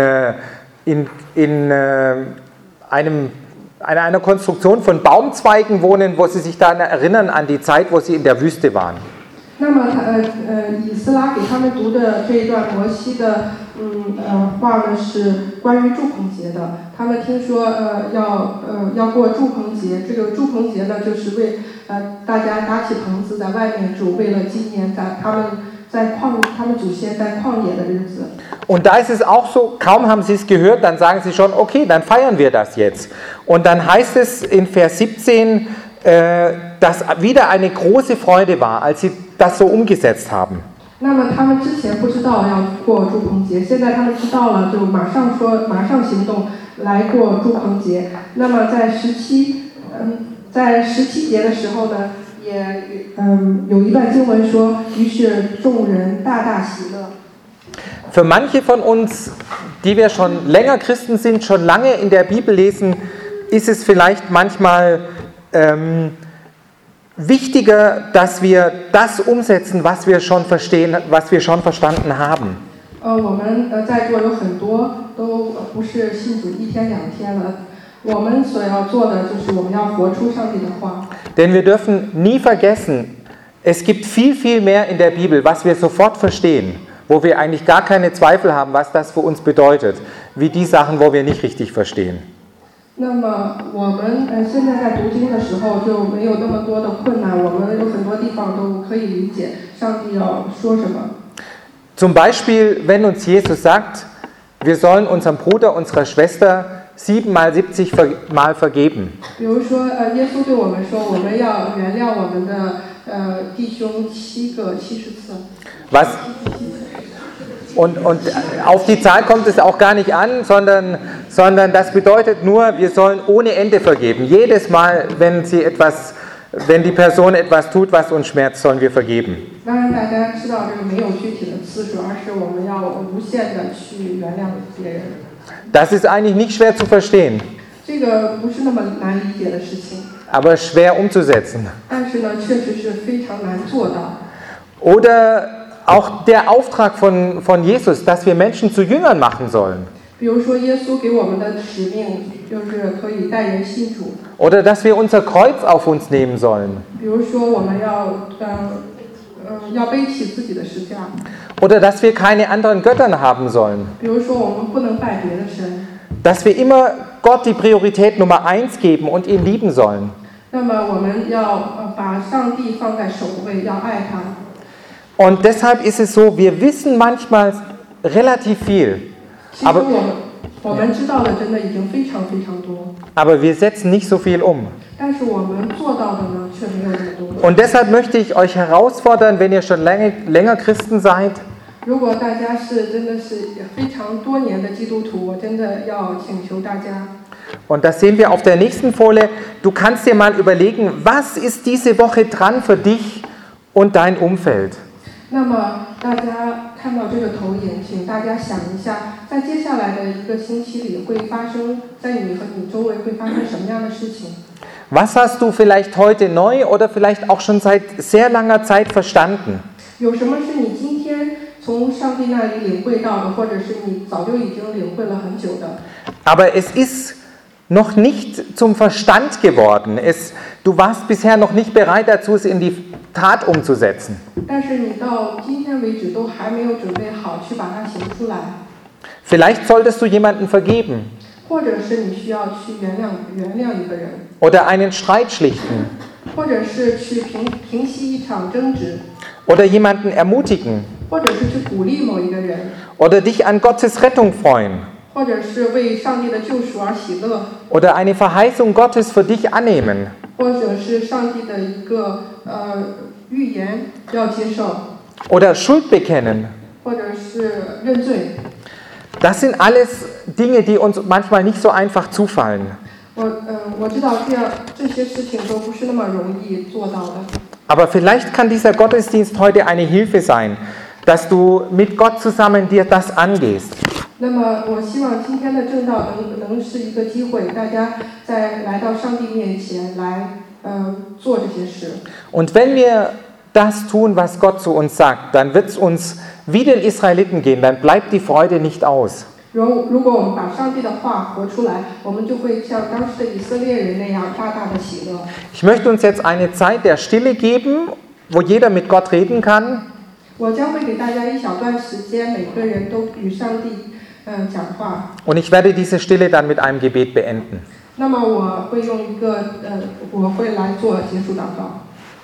einer Konstruktion von Baumzweigen wohnen, wo sie sich dann erinnern an die Zeit, wo sie in der Wüste waren. 那么以斯拉给他们读的这一段摩西的话呢，是关于住棚节的。他们听说要过住棚节，这个住棚节呢，就是为大家搭起棚子在外面住，为了纪念他们祖先在旷野的日子。 Und da ist es auch so, kaum haben sie es gehört, dann sagen sie schon, okay, dann feiern wir das jetzt. Und dann heißt es in Vers 17, dass wieder eine große Freude war, als sie das so umgesetzt haben. 那么他们之前不知道要过住棚节，现在他们知道了，就马上行动来过住棚节。那么在17节的时候呢，也有一段经文说，于是众人大大喜乐。 Für manche von uns, die wir schon länger Christen sind, schon lange in der Bibel lesen, ist es vielleicht manchmal wichtiger, dass wir das umsetzen, was wir schon verstehen, was wir schon verstanden haben. 我们在座有很多都不是信主1天2天了，我们所要做的就是我们要活出上帝的话。 Denn wir dürfen nie vergessen, es gibt viel, viel mehr in der Bibel, was wir sofort verstehen, wo wir eigentlich gar keine Zweifel haben, was das für uns bedeutet, wie die Sachen, wo wir nicht richtig verstehen. 那么我们现在在读经的时候就没有那么多的困难，我们有很多地方都可以理解上帝要说什么。 Zum Beispiel, wenn uns Jesus sagt, wir sollen unserem Bruder, unserer Schwester 7 mal 70 Mal vergeben. 比如说，耶稣对我们说，我们要原谅我们的弟兄70次。 Was? Und auf die Zahl kommt es auch gar nicht an, sondern das bedeutet nur, wir sollen ohne Ende vergeben. Jedes Mal, wenn die Person etwas tut, was uns schmerzt, sollen wir vergeben. 当然，大家知道这个没有具体的次数，而是我们要无限的去原谅别人。 Das ist eigentlich nicht schwer zu verstehen. 这个不是那么难理解的事情。 Aber schwer umzusetzen. 但是呢，确实是非常难做到。 Oder auch der Auftrag von Jesus, dass wir Menschen zu Jüngern machen sollen. 比如说，耶稣给我们的使命就是可以带人信主。 Oder dass wir unser Kreuz auf uns nehmen sollen. 比如说，我们要背起自己的十字架。 Oder dass wir keine anderen Götter haben sollen. 比如说，我们不能拜别的神。 Dass wir immer Gott die Priorität Nummer 1 geben und ihn lieben sollen. 那么，我们要把上帝放在首位，要爱他。 Und deshalb ist es so, wir wissen manchmal relativ viel. 其实我们知道的真的已经非常非常多， Aber wir setzen nicht so viel um. 但是我们做到的呢，却没有那么多。 Und deshalb möchte ich euch herausfordern, wenn ihr schon länger Christen seid, 如果大家是真的是非常多年的基督徒，我真的要请求大家。 und das sehen wir auf der nächsten Folie, du kannst dir mal überlegen, was ist diese Woche dran für dich und dein Umfeld. 那么大家看到这个投影，请大家想一下，在接下来的一个星期里会发生，在你和你周围会发生什么样的事情？ Was hast du vielleicht heute neu oder vielleicht auch schon seit sehr langer Zeit verstanden? 有什么是你今天从上帝那里领会到的，或者是你早就已经领会了很久的？ Aber es ist noch nicht zum Verstand geworden. Du warst bisher noch nicht bereit dazu, es in die Tat umzusetzen. 但是你到今天为止都还没有准备好去把它行出来， Vielleicht solltest du jemanden vergeben 或者是你需要去原谅一个人， oder einen Streit schlichten 或者是去平息一场争执， oder jemanden ermutigen 或者是去鼓励某一个人， oder dich an Gottes Rettung freuen 或者是为上帝的救赎而喜乐， oder eine Verheißung Gottes für dich annehmen 或者是上帝的一个预言要接受， oder Schuld bekennen. 或者是认罪。 Das sind alles Dinge, die uns manchmal nicht so einfach zufallen. 我知道这些事情都不是那么容易做到的。 Aber vielleicht kann dieser Gottesdienst heute eine Hilfe sein, dass du mit Gott zusammen dir das angehst. 那么，我希望今天的正道能是一个机会，大家在来到上帝面前来做这些事。 Und wenn wir das tun, was Gott zu uns sagt, dann wird es uns wie den Israeliten gehen, dann bleibt die Freude nicht aus. 如果我们把上帝的话活出来，我们就会像当时的以色列人那样大大的喜乐。 Ich möchte uns jetzt eine Zeit der Stille geben, wo jeder mit Gott reden kann. 我将会给大家一小段时间，每个人都与上帝讲话。 Und ich werde diese Stille dann mit einem Gebet beenden. 那么我会用一个我会来做结束祷告。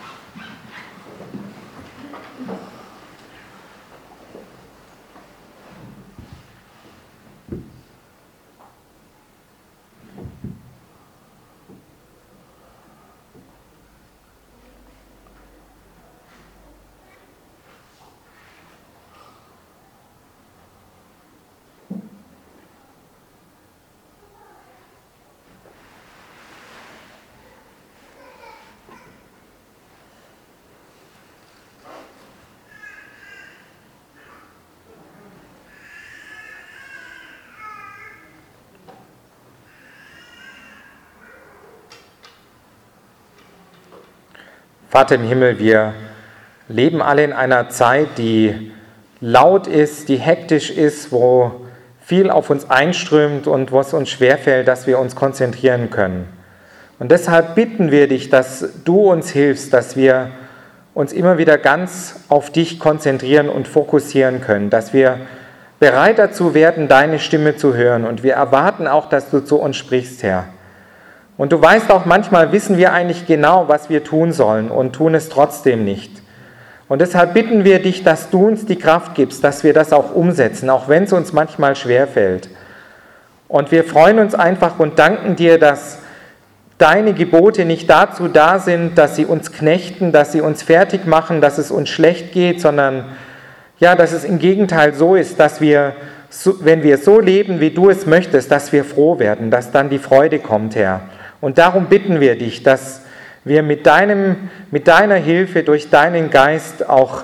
Vater im Himmel, wir leben alle in einer Zeit, die laut ist, die hektisch ist, wo viel auf uns einströmt und wo es uns schwerfällt, dass wir uns konzentrieren können. Und deshalb bitten wir dich, dass du uns hilfst, dass wir uns immer wieder ganz auf dich konzentrieren und fokussieren können, dass wir bereit dazu werden, deine Stimme zu hören. Und wir erwarten auch, dass du zu uns sprichst, Herr. Und du weißt auch, manchmal wissen wir eigentlich genau, was wir tun sollen und tun es trotzdem nicht. Und deshalb bitten wir dich, dass du uns die Kraft gibst, dass wir das auch umsetzen, auch wenn es uns manchmal schwerfällt. Und wir freuen uns einfach und danken dir, dass deine Gebote nicht dazu da sind, dass sie uns knechten, dass sie uns fertig machen, dass es uns schlecht geht, sondern ja, dass es im Gegenteil so ist, dass wir, wenn wir so leben, wie du es möchtest, dass wir froh werden, dass dann die Freude kommt, Herr. Und darum bitten wir dich, dass wir mit deiner Hilfe, durch deinen Geist auch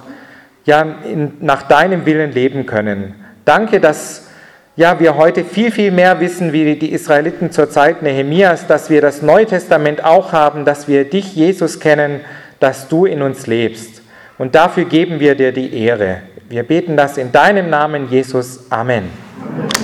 nach deinem Willen leben können. Danke, dass wir heute viel, viel mehr wissen, wie die Israeliten zur Zeit Nehemias, dass wir das Neue Testament auch haben, dass wir dich, Jesus, kennen, dass du in uns lebst. Und dafür geben wir dir die Ehre. Wir beten das in deinem Namen, Jesus. Amen.